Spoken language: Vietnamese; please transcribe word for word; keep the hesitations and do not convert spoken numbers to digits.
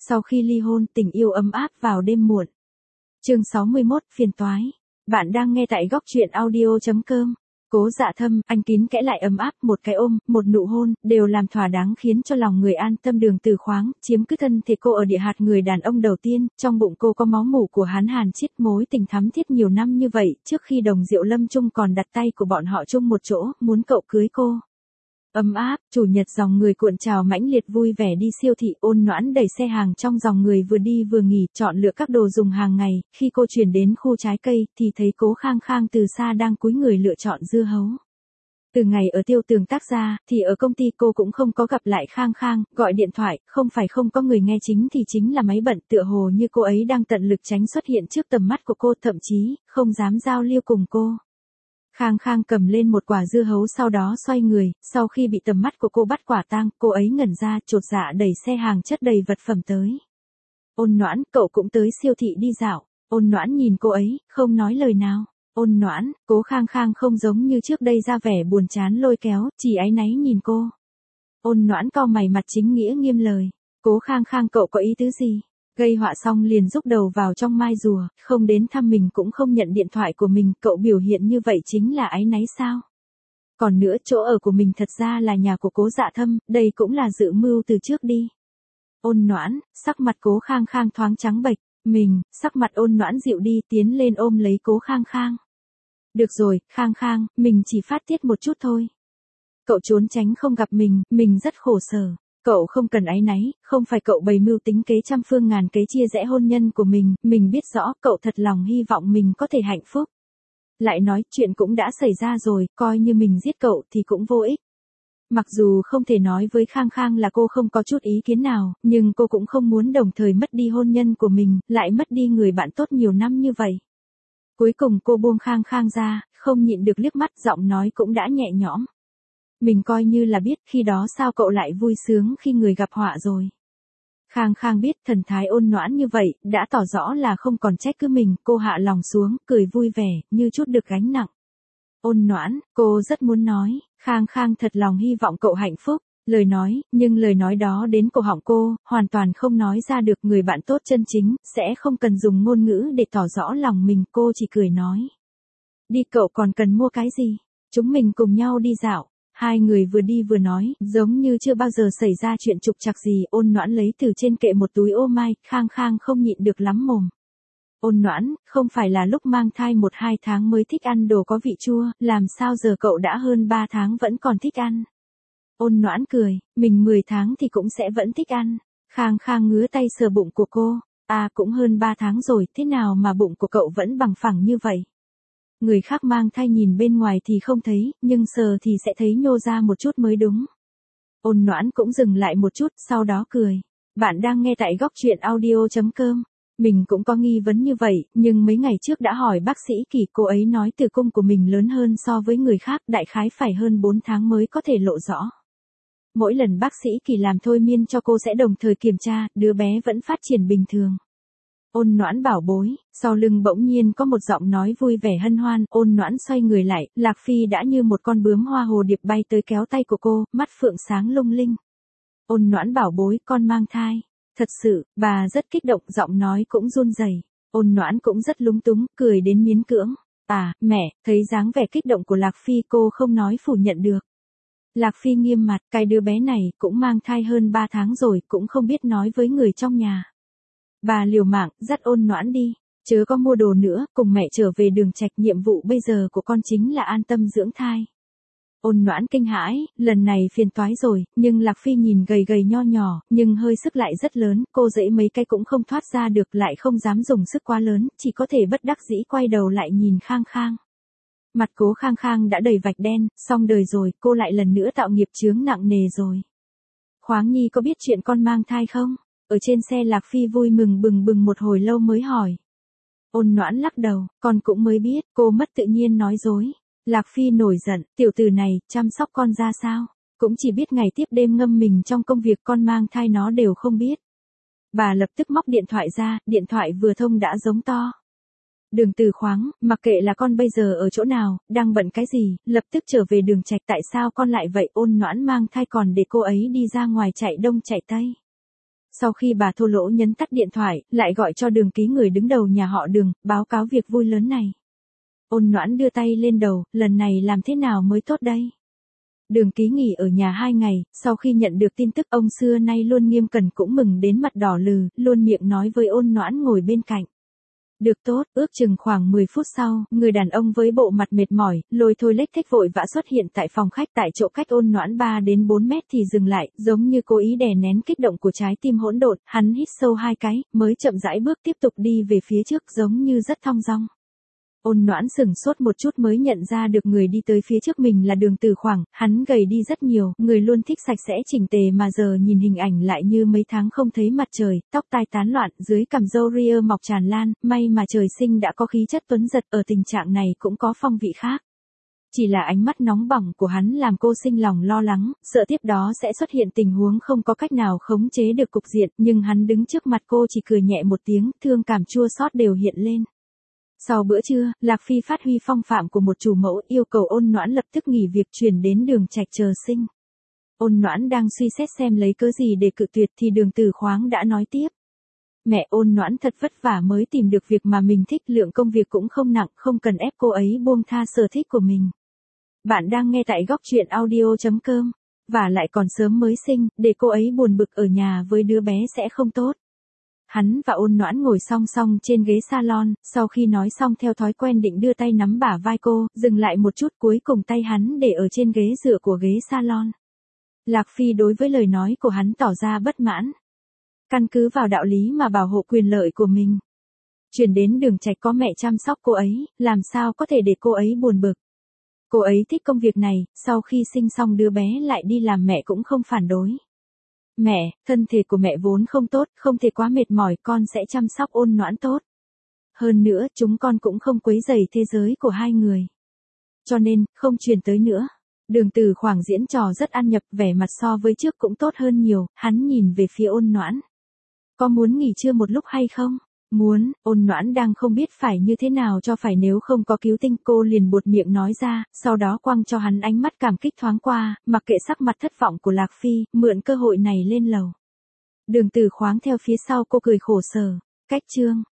sau khi ly hôn tình yêu ấm áp vào đêm muộn. Chương sáu mươi mốt, phiền toái. Bạn đang nghe tại góc truyện audio chấm com. Cố Dạ Thâm, anh kín kẽ lại ấm áp, một cái ôm, một nụ hôn, đều làm thỏa đáng khiến cho lòng người an tâm. Đường Từ Khoáng, chiếm cứ thân thể cô ở địa hạt người đàn ông đầu tiên, trong bụng cô có máu mủ của hắn Hàn Chiết, mối tình thắm thiết nhiều năm như vậy, trước khi Đồng Diệu Lâm chung còn đặt tay của bọn họ chung một chỗ, muốn cậu cưới cô. Ấm áp, chủ nhật dòng người cuộn trào mãnh liệt vui vẻ đi siêu thị. Ôn Noãn đẩy xe hàng trong dòng người vừa đi vừa nghỉ, chọn lựa các đồ dùng hàng ngày. Khi cô chuyển đến khu trái cây, thì thấy Cố Khang Khang từ xa đang cúi người lựa chọn dưa hấu. Từ ngày ở Tiêu Tường tác gia, thì ở công ty cô cũng không có gặp lại Khang Khang, gọi điện thoại, không phải không có người nghe chính thì chính là máy bận, tựa hồ như cô ấy đang tận lực tránh xuất hiện trước tầm mắt của cô, thậm chí, không dám giao lưu cùng cô. Khang Khang cầm lên một quả dưa hấu sau đó xoay người, sau khi bị tầm mắt của cô bắt quả tang, cô ấy ngẩn ra, chột dạ đẩy xe hàng chất đầy vật phẩm tới. Ôn Noãn, cậu cũng tới siêu thị đi dạo. Ôn Noãn nhìn cô ấy, không nói lời nào. Ôn Noãn, Cố Khang Khang không giống như trước đây ra vẻ buồn chán lôi kéo, chỉ áy náy nhìn cô. Ôn Noãn cau mày, mặt chính nghĩa nghiêm lời. Cố Khang Khang, cậu có ý tứ gì? Gây họa xong liền rúc đầu vào trong mai rùa, không đến thăm mình cũng không nhận điện thoại của mình, cậu biểu hiện như vậy chính là áy náy sao? Còn nữa, chỗ ở của mình thật ra là nhà của Cố Dạ Thâm, đây cũng là dự mưu từ trước đi. Ôn Noãn, sắc mặt Cố Khang Khang thoáng trắng bệch, mình, sắc mặt Ôn Noãn dịu đi, tiến lên ôm lấy Cố Khang Khang. Được rồi, Khang Khang, mình chỉ phát tiết một chút thôi. Cậu trốn tránh không gặp mình, mình rất khổ sở. Cậu không cần áy náy, không phải cậu bày mưu tính kế trăm phương ngàn kế chia rẽ hôn nhân của mình, mình biết rõ, cậu thật lòng hy vọng mình có thể hạnh phúc. Lại nói, chuyện cũng đã xảy ra rồi, coi như mình giết cậu thì cũng vô ích. Mặc dù không thể nói với Khang Khang là cô không có chút ý kiến nào, nhưng cô cũng không muốn đồng thời mất đi hôn nhân của mình, lại mất đi người bạn tốt nhiều năm như vậy. Cuối cùng cô buông Khang Khang ra, không nhịn được liếc mắt, giọng nói cũng đã nhẹ nhõm. Mình coi như là biết, khi đó sao cậu lại vui sướng khi người gặp họa rồi. Khang Khang biết thần thái Ôn Noãn như vậy, đã tỏ rõ là không còn trách cứ mình, cô hạ lòng xuống, cười vui vẻ, như chút được gánh nặng. Ôn Noãn, cô rất muốn nói, Khang Khang thật lòng hy vọng cậu hạnh phúc, lời nói, nhưng lời nói đó đến cổ họng cô, hoàn toàn không nói ra được. Người bạn tốt chân chính, sẽ không cần dùng ngôn ngữ để tỏ rõ lòng mình, cô chỉ cười nói. Đi, cậu còn cần mua cái gì? Chúng mình cùng nhau đi dạo. Hai người vừa đi vừa nói, giống như chưa bao giờ xảy ra chuyện trục trặc gì. Ôn Noãn lấy từ trên kệ một túi ô mai, Khang Khang không nhịn được lắm mồm. Ôn Noãn, không phải là lúc mang thai một hai tháng mới thích ăn đồ có vị chua, làm sao giờ cậu đã hơn ba tháng vẫn còn thích ăn? Ôn Noãn cười, mình mười tháng thì cũng sẽ vẫn thích ăn. Khang Khang ngứa tay sờ bụng của cô, à cũng hơn ba tháng rồi, thế nào mà bụng của cậu vẫn bằng phẳng như vậy? Người khác mang thai nhìn bên ngoài thì không thấy, nhưng sờ thì sẽ thấy nhô ra một chút mới đúng. Ôn Noãn cũng dừng lại một chút, sau đó cười. Bạn đang nghe tại góc truyện audio chấm com. Mình cũng có nghi vấn như vậy, nhưng mấy ngày trước đã hỏi bác sĩ Kỳ, cô ấy nói tử cung của mình lớn hơn so với người khác, đại khái phải hơn bốn tháng mới có thể lộ rõ. Mỗi lần bác sĩ Kỳ làm thôi miên cho cô sẽ đồng thời kiểm tra, đứa bé vẫn phát triển bình thường. Ôn Noãn bảo bối, sau lưng bỗng nhiên có một giọng nói vui vẻ hân hoan. Ôn Noãn xoay người lại, Lạc Phi đã như một con bướm hoa hồ điệp bay tới kéo tay của cô, mắt phượng sáng lung linh. Ôn Noãn bảo bối, con mang thai. Thật sự, bà rất kích động, giọng nói cũng run rẩy. Ôn Noãn cũng rất lúng túng, cười đến miến cưỡng. À, mẹ, thấy dáng vẻ kích động của Lạc Phi cô không nói phủ nhận được. Lạc Phi nghiêm mặt, cái đứa bé này cũng mang thai hơn ba tháng rồi, cũng không biết nói với người trong nhà. Bà liều mạng, dắt Ôn Noãn đi, chớ có mua đồ nữa, cùng mẹ trở về Đường Trạch, nhiệm vụ bây giờ của con chính là an tâm dưỡng thai. Ôn Noãn kinh hãi, lần này phiền toái rồi, nhưng Lạc Phi nhìn gầy gầy nho nhỏ, nhưng hơi sức lại rất lớn, cô dễ mấy cái cũng không thoát ra được, lại không dám dùng sức quá lớn, chỉ có thể bất đắc dĩ quay đầu lại nhìn Khang Khang. Mặt Cố Khang Khang đã đầy vạch đen, xong đời rồi, cô lại lần nữa tạo nghiệp chướng nặng nề rồi. Khoáng Nhi có biết chuyện con mang thai không? Ở trên xe Lạc Phi vui mừng bừng bừng một hồi lâu mới hỏi. Ôn Noãn lắc đầu, con cũng mới biết, cô mất tự nhiên nói dối. Lạc Phi nổi giận, tiểu tử này, chăm sóc con ra sao? Cũng chỉ biết ngày tiếp đêm ngâm mình trong công việc, con mang thai nó đều không biết. Bà lập tức móc điện thoại ra, điện thoại vừa thông đã giống to. Đường Từ Khoáng, mặc kệ là con bây giờ ở chỗ nào, đang bận cái gì, lập tức trở về Đường Trạch, tại sao con lại vậy? Ôn Noãn mang thai còn để cô ấy đi ra ngoài chạy đông chạy tây. Sau khi bà thô lỗ nhấn tắt điện thoại, lại gọi cho Đường Ký người đứng đầu nhà họ Đường, báo cáo việc vui lớn này. Ôn Noãn đưa tay lên đầu, lần này làm thế nào mới tốt đây? Đường Ký nghỉ ở nhà hai ngày, sau khi nhận được tin tức ông xưa nay luôn nghiêm cẩn cũng mừng đến mặt đỏ lừ, luôn miệng nói với Ôn Noãn ngồi bên cạnh. Được tốt, ước chừng khoảng mười phút sau, người đàn ông với bộ mặt mệt mỏi, lôi thôi lếch thếch vội vã xuất hiện tại phòng khách tại chỗ cách Ôn Noãn ba đến bốn mét thì dừng lại, giống như cố ý đè nén kích động của trái tim hỗn độn, hắn hít sâu hai cái, mới chậm rãi bước tiếp tục đi về phía trước giống như rất thong dong. Ôn Noãn sừng sốt một chút mới nhận ra được người đi tới phía trước mình là Đường Tử Khoảng, hắn gầy đi rất nhiều, người luôn thích sạch sẽ chỉnh tề mà giờ nhìn hình ảnh lại như mấy tháng không thấy mặt trời, tóc tai tán loạn, dưới cằm râu ria mọc tràn lan, may mà trời sinh đã có khí chất tuấn giật, ở tình trạng này cũng có phong vị khác. Chỉ là ánh mắt nóng bỏng của hắn làm cô sinh lòng lo lắng, sợ tiếp đó sẽ xuất hiện tình huống không có cách nào khống chế được cục diện, nhưng hắn đứng trước mặt cô chỉ cười nhẹ một tiếng, thương cảm chua xót đều hiện lên. Sau bữa trưa, Lạc Phi phát huy phong phạm của một chủ mẫu yêu cầu Ôn Noãn lập tức nghỉ việc chuyển đến Đường Trạch chờ sinh. Ôn Noãn đang suy xét xem lấy cớ gì để cự tuyệt thì Đường Tử Khoáng đã nói tiếp. Mẹ, Ôn Noãn thật vất vả mới tìm được việc mà mình thích, lượng công việc cũng không nặng, không cần ép cô ấy buông tha sở thích của mình. Bạn đang nghe tại góc truyện audio chấm com, và lại còn sớm mới sinh, để cô ấy buồn bực ở nhà với đứa bé sẽ không tốt. Hắn và Ôn Noãn ngồi song song trên ghế salon, sau khi nói xong theo thói quen định đưa tay nắm bả vai cô, dừng lại một chút cuối cùng tay hắn để ở trên ghế dựa của ghế salon. Lạc Phi đối với lời nói của hắn tỏ ra bất mãn. Căn cứ vào đạo lý mà bảo hộ quyền lợi của mình. Chuyển đến Đường Trạch có mẹ chăm sóc cô ấy, làm sao có thể để cô ấy buồn bực. Cô ấy thích công việc này, sau khi sinh xong đứa bé lại đi làm mẹ cũng không phản đối. Mẹ, thân thể của mẹ vốn không tốt, không thể quá mệt mỏi, con sẽ chăm sóc Ôn Noãn tốt. Hơn nữa, chúng con cũng không quấy rầy thế giới của hai người. Cho nên, không truyền tới nữa. Đường Tử Khoảng diễn trò rất ăn nhập, vẻ mặt so với trước cũng tốt hơn nhiều, hắn nhìn về phía Ôn Noãn. Có muốn nghỉ trưa một lúc hay không? Muốn. Ôn Noãn đang không biết phải như thế nào cho phải, nếu không có cứu tinh cô liền buột miệng nói ra, sau đó quăng cho hắn ánh mắt cảm kích thoáng qua, mặc kệ sắc mặt thất vọng của Lạc Phi, mượn cơ hội này lên lầu. Đường Tử Khoáng theo phía sau cô cười khổ sở. Cách chương.